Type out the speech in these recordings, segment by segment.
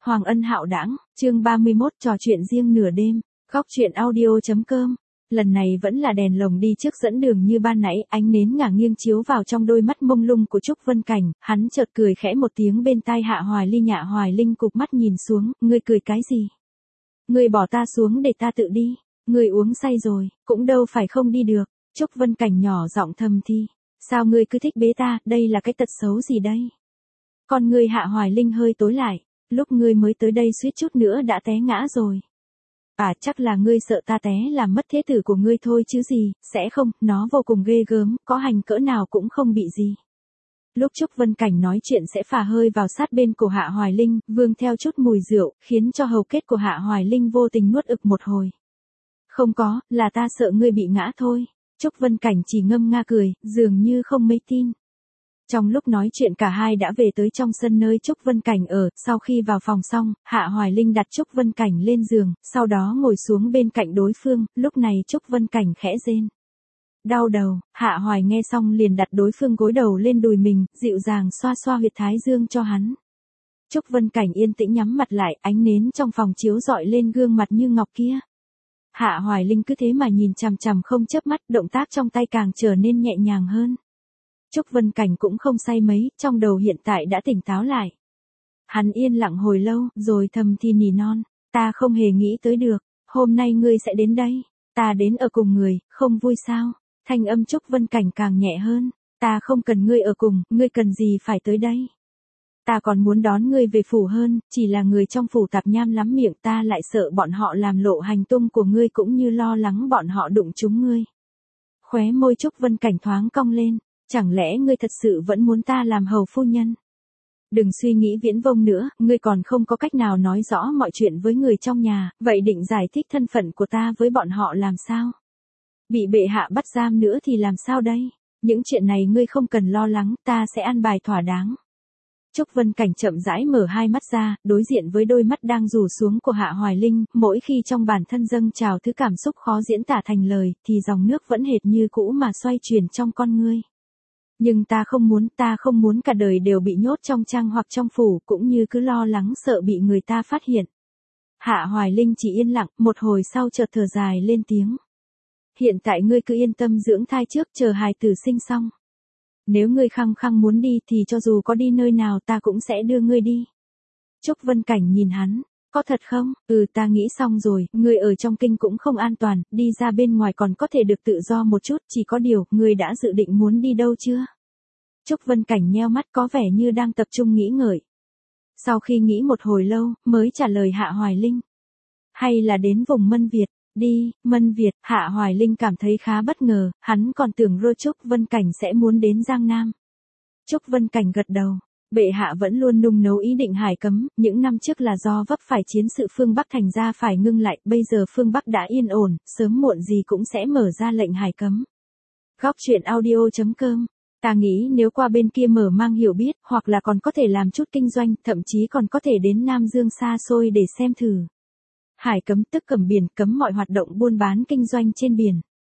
Hoàng Ân Hạo Đãng, chương 31 trò chuyện riêng nửa đêm, góc chuyện audio.com. Lần này vẫn là đèn lồng đi trước dẫn đường như ban nãy, ánh nến ngả nghiêng chiếu vào trong đôi mắt mông lung của Trúc Vân Cảnh, hắn chợt cười khẽ một tiếng bên tai Hạ Hoài Linh cụp mắt nhìn xuống, ngươi cười cái gì? Ngươi bỏ ta xuống để ta tự đi, ngươi uống say rồi, cũng đâu phải không đi được. Trúc Vân Cảnh nhỏ giọng thầm thì, sao ngươi cứ thích bế ta, đây là cái tật xấu gì đây? Con ngươi Hạ Hoài Linh hơi tối lại, lúc ngươi mới tới đây suýt chút nữa đã té ngã rồi. À chắc là ngươi sợ ta té làm mất thế tử của ngươi thôi chứ gì, sẽ không, nó vô cùng ghê gớm, có hành cỡ nào cũng không bị gì. Lúc Trúc Vân Cảnh nói chuyện sẽ phả hơi vào sát bên cổ Hạ Hoài Linh, vương theo chút mùi rượu, khiến cho hầu kết của Hạ Hoài Linh vô tình nuốt ực một hồi. Không có, là ta sợ ngươi bị ngã thôi. Trúc Vân Cảnh chỉ ngâm nga cười, dường như không mấy tin. Trong lúc nói chuyện cả hai đã về tới trong sân nơi Trúc Vân Cảnh ở, sau khi vào phòng xong, Hạ Hoài Linh đặt Trúc Vân Cảnh lên giường, sau đó ngồi xuống bên cạnh đối phương, lúc này Trúc Vân Cảnh khẽ rên. Đau đầu, Hạ Hoài nghe xong liền đặt đối phương gối đầu lên đùi mình, dịu dàng xoa xoa huyệt thái dương cho hắn. Trúc Vân Cảnh yên tĩnh nhắm mặt lại, ánh nến trong phòng chiếu rọi lên gương mặt như ngọc kia. Hạ Hoài Linh cứ thế mà nhìn chằm chằm không chớp mắt, động tác trong tay càng trở nên nhẹ nhàng hơn. Trúc Vân Cảnh cũng không say mấy, trong đầu hiện tại đã tỉnh táo lại. Hắn yên lặng hồi lâu, rồi thầm thì nỉ non, ta không hề nghĩ tới được, hôm nay ngươi sẽ đến đây, ta đến ở cùng người, không vui sao? Thanh âm Trúc Vân Cảnh càng nhẹ hơn, ta không cần ngươi ở cùng, ngươi cần gì phải tới đây? Ta còn muốn đón ngươi về phủ hơn, chỉ là người trong phủ tạp nham lắm miệng, ta lại sợ bọn họ làm lộ hành tung của ngươi cũng như lo lắng bọn họ đụng trúng ngươi. Khóe môi Trúc Vân Cảnh thoáng cong lên, chẳng lẽ ngươi thật sự vẫn muốn ta làm hầu phu nhân? Đừng suy nghĩ viễn vông nữa, ngươi còn không có cách nào nói rõ mọi chuyện với người trong nhà, vậy định giải thích thân phận của ta với bọn họ làm sao? Bị bệ hạ bắt giam nữa thì làm sao đây? Những chuyện này ngươi không cần lo lắng, ta sẽ an bài thỏa đáng. Trúc Vân Cảnh chậm rãi mở hai mắt ra, đối diện với đôi mắt đang rủ xuống của Hạ Hoài Linh, mỗi khi trong bản thân dâng trào thứ cảm xúc khó diễn tả thành lời, thì dòng nước vẫn hệt như cũ mà xoay chuyển trong con ngươi. Nhưng ta không muốn cả đời đều bị nhốt trong trang hoặc trong phủ, cũng như cứ lo lắng sợ bị người ta phát hiện. Hạ Hoài Linh chỉ yên lặng, một hồi sau chợt thở dài lên tiếng. Hiện tại ngươi cứ yên tâm dưỡng thai trước, chờ hài tử sinh xong. Nếu ngươi khăng khăng muốn đi thì cho dù có đi nơi nào ta cũng sẽ đưa ngươi đi. Trúc Vân Cảnh nhìn hắn, có thật không? Ta nghĩ xong rồi, ngươi ở trong kinh cũng không an toàn, đi ra bên ngoài còn có thể được tự do một chút, chỉ có điều, ngươi đã dự định muốn đi đâu chưa? Trúc Vân Cảnh nheo mắt có vẻ như đang tập trung nghĩ ngợi. Sau khi nghĩ một hồi lâu, mới trả lời Hạ Hoài Linh. Hay là đến vùng Mân Việt? Đi, Mân Việt, Hạ Hoài Linh cảm thấy khá bất ngờ, hắn còn tưởng Trúc Vân Cảnh sẽ muốn đến Giang Nam. Trúc Vân Cảnh gật đầu, bệ hạ vẫn luôn nung nấu ý định hải cấm, những năm trước là do vấp phải chiến sự phương Bắc thành ra phải ngưng lại, bây giờ phương Bắc đã yên ổn, sớm muộn gì cũng sẽ mở ra lệnh hải cấm. Góc chuyện audio.com. Ta nghĩ nếu qua bên kia mở mang hiểu biết, hoặc là còn có thể làm chút kinh doanh, thậm chí còn có thể đến Nam Dương xa xôi để xem thử. Hải cấm tức cấm biển, cấm mọi hoạt động buôn bán kinh doanh trên biển.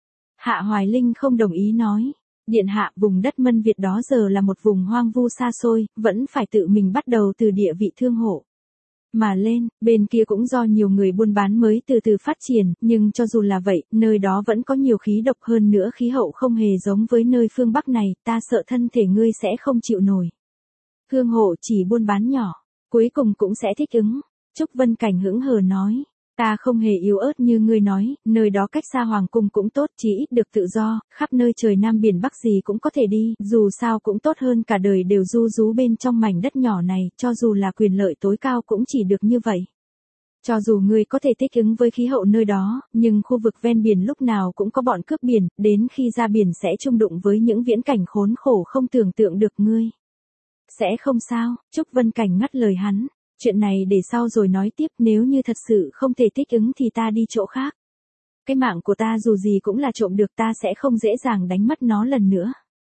Hạ Hoài Linh không đồng ý nói. Điện hạ, vùng đất Mân Việt đó giờ là một vùng hoang vu xa xôi, vẫn phải tự mình bắt đầu từ địa vị thương hộ. Mà lên, bên kia cũng do nhiều người buôn bán mới từ từ phát triển, nhưng cho dù là vậy, nơi đó vẫn có nhiều khí độc hơn nữa, khí hậu không hề giống với nơi phương Bắc này, ta sợ thân thể ngươi sẽ không chịu nổi. Thương hộ chỉ buôn bán nhỏ, cuối cùng cũng sẽ thích ứng. Trúc Vân Cảnh hững hờ nói. Ta không hề yếu ớt như ngươi nói, nơi đó cách xa hoàng cung cũng tốt, chỉ ít được tự do, khắp nơi trời Nam biển Bắc gì cũng có thể đi, dù sao cũng tốt hơn cả đời đều ru rú bên trong mảnh đất nhỏ này, cho dù là quyền lợi tối cao cũng chỉ được như vậy. Cho dù ngươi có thể thích ứng với khí hậu nơi đó, nhưng khu vực ven biển lúc nào cũng có bọn cướp biển, đến khi ra biển sẽ chung đụng với những viễn cảnh khốn khổ không tưởng tượng được ngươi. Sẽ không sao, Trúc Vân Cảnh ngắt lời hắn. Chuyện này để sau rồi nói tiếp, nếu như thật sự không thể thích ứng thì ta đi chỗ khác. Cái mạng của ta dù gì cũng là trộm được, ta sẽ không dễ dàng đánh mất nó lần nữa.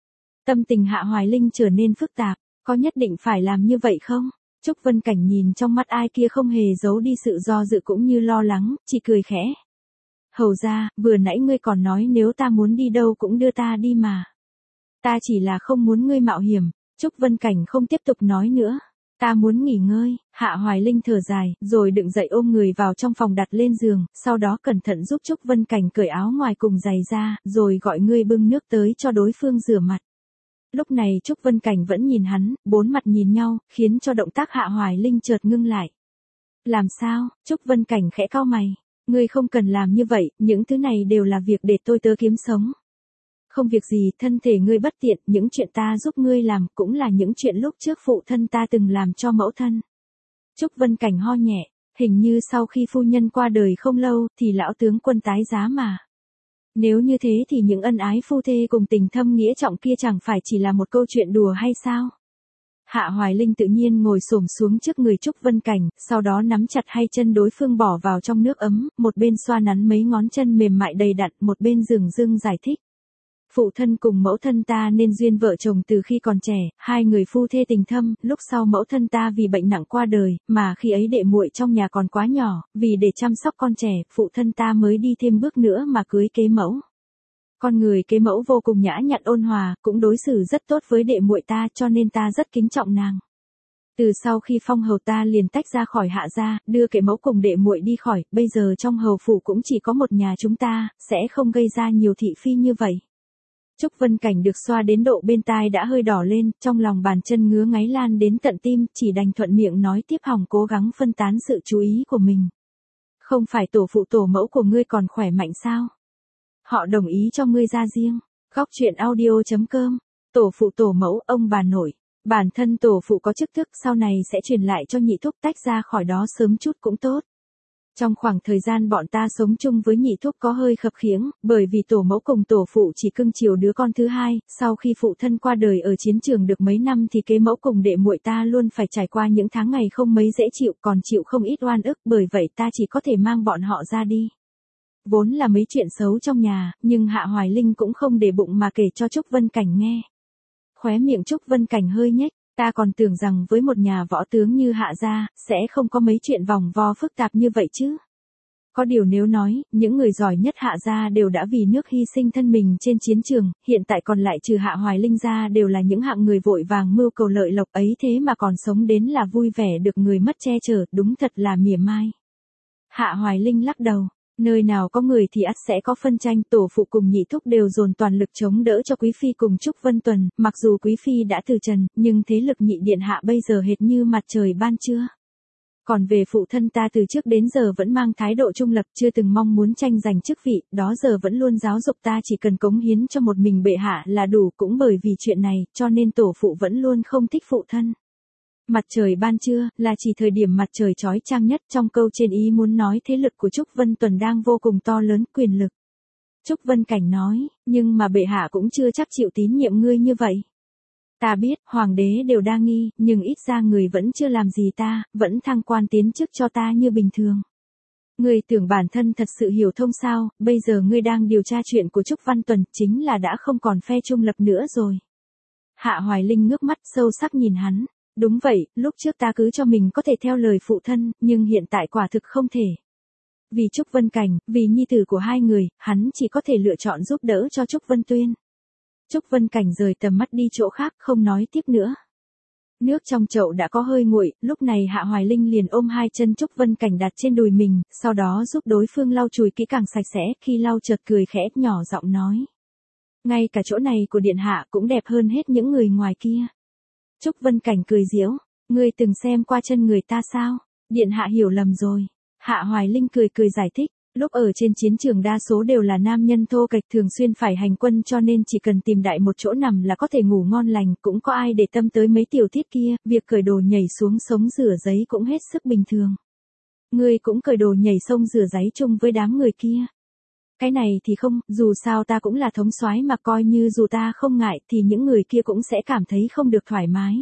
Tâm tình Hạ Hoài Linh trở nên phức tạp, có nhất định phải làm như vậy không? Trúc Vân Cảnh nhìn trong mắt ai kia không hề giấu đi sự do dự cũng như lo lắng, chỉ cười khẽ. Hầu ra, vừa nãy ngươi còn nói nếu ta muốn đi đâu cũng đưa ta đi mà. Ta chỉ là không muốn ngươi mạo hiểm. Trúc Vân Cảnh không tiếp tục nói nữa. Ta muốn nghỉ ngơi. Hạ Hoài Linh thở dài, rồi đứng dậy ôm người vào trong phòng đặt lên giường, sau đó cẩn thận giúp Trúc Vân Cảnh cởi áo ngoài cùng giày ra, rồi gọi người bưng nước tới cho đối phương rửa mặt. Lúc này Trúc Vân Cảnh vẫn nhìn hắn, bốn mặt nhìn nhau, khiến cho động tác Hạ Hoài Linh chợt ngưng lại. Làm sao? Trúc Vân Cảnh khẽ cau mày. Ngươi không cần làm như vậy, những thứ này đều là việc để tôi tớ kiếm sống. Không việc gì, thân thể ngươi bất tiện, những chuyện ta giúp ngươi làm cũng là những chuyện lúc trước phụ thân ta từng làm cho mẫu thân. Trúc Vân Cảnh ho nhẹ, hình như sau khi phu nhân qua đời không lâu thì lão tướng quân tái giá mà. Nếu như thế thì những ân ái phu thê cùng tình thâm nghĩa trọng kia chẳng phải chỉ là một câu chuyện đùa hay sao? Hạ Hoài Linh tự nhiên ngồi xổm xuống trước người Trúc Vân Cảnh, sau đó nắm chặt hai chân đối phương bỏ vào trong nước ấm, một bên xoa nắn mấy ngón chân mềm mại đầy đặn, một bên dửng dưng giải thích. Phụ thân cùng mẫu thân ta nên duyên vợ chồng từ khi còn trẻ, hai người phu thê tình thâm, lúc sau mẫu thân ta vì bệnh nặng qua đời, mà khi ấy đệ muội trong nhà còn quá nhỏ, vì để chăm sóc con trẻ, phụ thân ta mới đi thêm bước nữa mà cưới kế mẫu. Con người kế mẫu vô cùng nhã nhặn ôn hòa, cũng đối xử rất tốt với đệ muội ta cho nên ta rất kính trọng nàng. Từ sau khi phong hầu ta liền tách ra khỏi Hạ gia, đưa kế mẫu cùng đệ muội đi khỏi, bây giờ trong hầu phủ cũng chỉ có một nhà chúng ta, sẽ không gây ra nhiều thị phi như vậy. Trúc Vân Cảnh được xoa đến độ bên tai đã hơi đỏ lên, trong lòng bàn chân ngứa ngáy lan đến tận tim, chỉ đành thuận miệng nói tiếp hỏng cố gắng phân tán sự chú ý của mình. Không phải tổ phụ tổ mẫu của ngươi còn khỏe mạnh sao? Họ đồng ý cho ngươi ra riêng. Góc truyện audio.com. Tổ phụ tổ mẫu, ông bà nội. Bản thân tổ phụ có chức thức sau này sẽ truyền lại cho nhị thúc, tách ra khỏi đó sớm chút cũng tốt. Trong khoảng thời gian bọn ta sống chung với nhị thúc có hơi khập khiễng, bởi vì tổ mẫu cùng tổ phụ chỉ cưng chiều đứa con thứ hai, sau khi phụ thân qua đời ở chiến trường được mấy năm thì kế mẫu cùng đệ muội ta luôn phải trải qua những tháng ngày không mấy dễ chịu, còn chịu không ít oan ức, bởi vậy ta chỉ có thể mang bọn họ ra đi. Vốn là mấy chuyện xấu trong nhà, nhưng Hạ Hoài Linh cũng không để bụng mà kể cho Trúc Vân Cảnh nghe. Khóe miệng Trúc Vân Cảnh hơi nhếch, ta còn tưởng rằng với một nhà võ tướng như Hạ gia, sẽ không có mấy chuyện vòng vo phức tạp như vậy chứ. Có điều nếu nói, những người giỏi nhất Hạ gia đều đã vì nước hy sinh thân mình trên chiến trường, hiện tại còn lại trừ Hạ Hoài Linh ra đều là những hạng người vội vàng mưu cầu lợi lộc ấy, thế mà còn sống đến là vui vẻ được người mất che chở, đúng thật là mỉa mai. Hạ Hoài Linh lắc đầu. Nơi nào có người thì ắt sẽ có phân tranh, tổ phụ cùng nhị thúc đều dồn toàn lực chống đỡ cho Quý Phi cùng Trúc Vân Tuần, mặc dù Quý Phi đã từ trần, nhưng thế lực nhị điện hạ bây giờ hệt như mặt trời ban trưa. Còn về phụ thân ta từ trước đến giờ vẫn mang thái độ trung lập, chưa từng mong muốn tranh giành chức vị, đó giờ vẫn luôn giáo dục ta chỉ cần cống hiến cho một mình bệ hạ là đủ, cũng bởi vì chuyện này, cho nên tổ phụ vẫn luôn không thích phụ thân. Mặt trời ban trưa, là chỉ thời điểm mặt trời chói chang nhất, trong câu trên ý muốn nói thế lực của Trúc Vân Tuần đang vô cùng to lớn, quyền lực. Trúc Vân Cảnh nói, nhưng mà bệ hạ cũng chưa chắc chịu tín nhiệm ngươi như vậy. Ta biết, hoàng đế đều đa nghi, nhưng ít ra người vẫn chưa làm gì ta, vẫn thăng quan tiến chức cho ta như bình thường. Ngươi tưởng bản thân thật sự hiểu thông sao, bây giờ ngươi đang điều tra chuyện của Trúc Văn Tuần, chính là đã không còn phe trung lập nữa rồi. Hạ Hoài Linh ngước mắt sâu sắc nhìn hắn. Đúng vậy, lúc trước ta cứ cho mình có thể theo lời phụ thân, nhưng hiện tại quả thực không thể. Vì Trúc Vân Cảnh, vì nhi tử của hai người, hắn chỉ có thể lựa chọn giúp đỡ cho Trúc Vân Tuyên. Trúc Vân Cảnh rời tầm mắt đi chỗ khác, không nói tiếp nữa. Nước trong chậu đã có hơi nguội, lúc này Hạ Hoài Linh liền ôm hai chân Trúc Vân Cảnh đặt trên đùi mình, sau đó giúp đối phương lau chùi kỹ càng sạch sẽ, khi lau chợt cười khẽ, nhỏ giọng nói. Ngay cả chỗ này của điện hạ cũng đẹp hơn hết những người ngoài kia. Trúc Vân Cảnh cười giễu, ngươi từng xem qua chân người ta sao? Điện hạ hiểu lầm rồi. Hạ Hoài Linh cười cười giải thích, lúc ở trên chiến trường đa số đều là nam nhân thô kệch thường xuyên phải hành quân cho nên chỉ cần tìm đại một chỗ nằm là có thể ngủ ngon lành, cũng có ai để tâm tới mấy tiểu tiết kia, việc cởi đồ nhảy xuống sống rửa giấy cũng hết sức bình thường. Ngươi cũng cởi đồ nhảy sông rửa giấy chung với đám người kia. Cái này thì không, dù sao ta cũng là thống soái mà, coi như dù ta không ngại thì những người kia cũng sẽ cảm thấy không được thoải mái.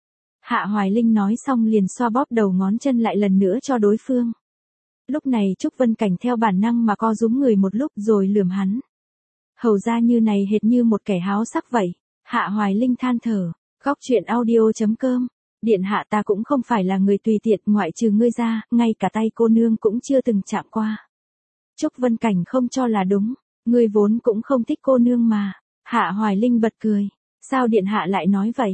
Hạ Hoài Linh nói xong liền xoa bóp đầu ngón chân lại lần nữa cho đối phương. Lúc này Trúc Vân Cảnh theo bản năng mà co rúm người một lúc rồi lườm hắn. Hầu ra như này hệt như một kẻ háo sắc vậy. Hạ Hoài Linh than thở. Góc truyện audio.com. Điện hạ ta cũng không phải là người tùy tiện, ngoại trừ ngươi ra, ngay cả tay cô nương cũng chưa từng chạm qua. Trúc Vân Cảnh không cho là đúng, ngươi vốn cũng không thích cô nương mà. Hạ Hoài Linh bật cười, sao điện hạ lại nói vậy?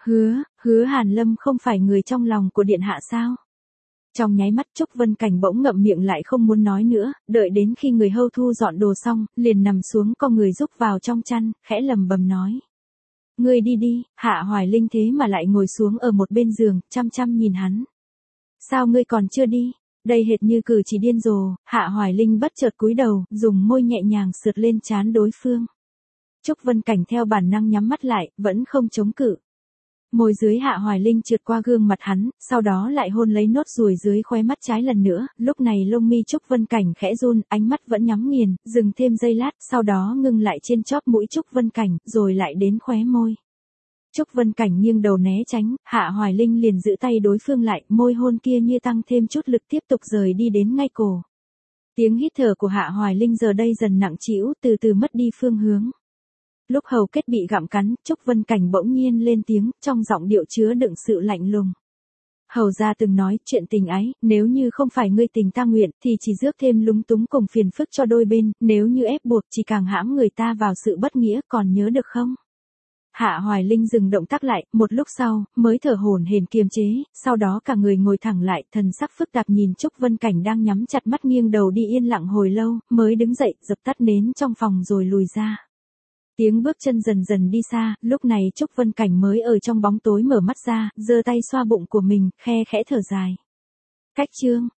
Hứa Hàn Lâm không phải người trong lòng của điện hạ sao? Trong nháy mắt Trúc Vân Cảnh bỗng ngậm miệng lại không muốn nói nữa, đợi đến khi người hầu thu dọn đồ xong, liền nằm xuống co người rúc vào trong chăn, khẽ lầm bầm nói. Ngươi đi đi, Hạ Hoài Linh thế mà lại ngồi xuống ở một bên giường, chăm chăm nhìn hắn. Sao ngươi còn chưa đi? Đây hệt như cử chỉ điên rồ, Hạ Hoài Linh bất chợt cúi đầu, dùng môi nhẹ nhàng sượt lên trán đối phương. Trúc Vân Cảnh theo bản năng nhắm mắt lại, vẫn không chống cự. Môi dưới Hạ Hoài Linh trượt qua gương mặt hắn, sau đó lại hôn lấy nốt ruồi dưới khóe mắt trái lần nữa, lúc này lông mi Trúc Vân Cảnh khẽ run, ánh mắt vẫn nhắm nghiền, dừng thêm giây lát, sau đó ngưng lại trên chóp mũi Trúc Vân Cảnh, rồi lại đến khóe môi. Trúc Vân Cảnh nghiêng đầu né tránh, Hạ Hoài Linh liền giữ tay đối phương lại, môi hôn kia như tăng thêm chút lực tiếp tục rời đi đến ngay cổ. Tiếng hít thở của Hạ Hoài Linh giờ đây dần nặng trĩu, từ từ mất đi phương hướng. Lúc hầu kết bị gặm cắn, Trúc Vân Cảnh bỗng nhiên lên tiếng, trong giọng điệu chứa đựng sự lạnh lùng. Hầu gia từng nói, chuyện tình ái, nếu như không phải ngươi tình ta nguyện, thì chỉ rước thêm lúng túng cùng phiền phức cho đôi bên, nếu như ép buộc chỉ càng hãm người ta vào sự bất nghĩa, còn nhớ được không? Hạ Hoài Linh dừng động tác lại, một lúc sau, mới thở hổn hển kiềm chế, sau đó cả người ngồi thẳng lại, thần sắc phức tạp nhìn Trúc Vân Cảnh đang nhắm chặt mắt nghiêng đầu đi yên lặng hồi lâu, mới đứng dậy, dập tắt nến trong phòng rồi lùi ra. Tiếng bước chân dần dần đi xa, lúc này Trúc Vân Cảnh mới ở trong bóng tối mở mắt ra, giơ tay xoa bụng của mình, khe khẽ thở dài. Cách chương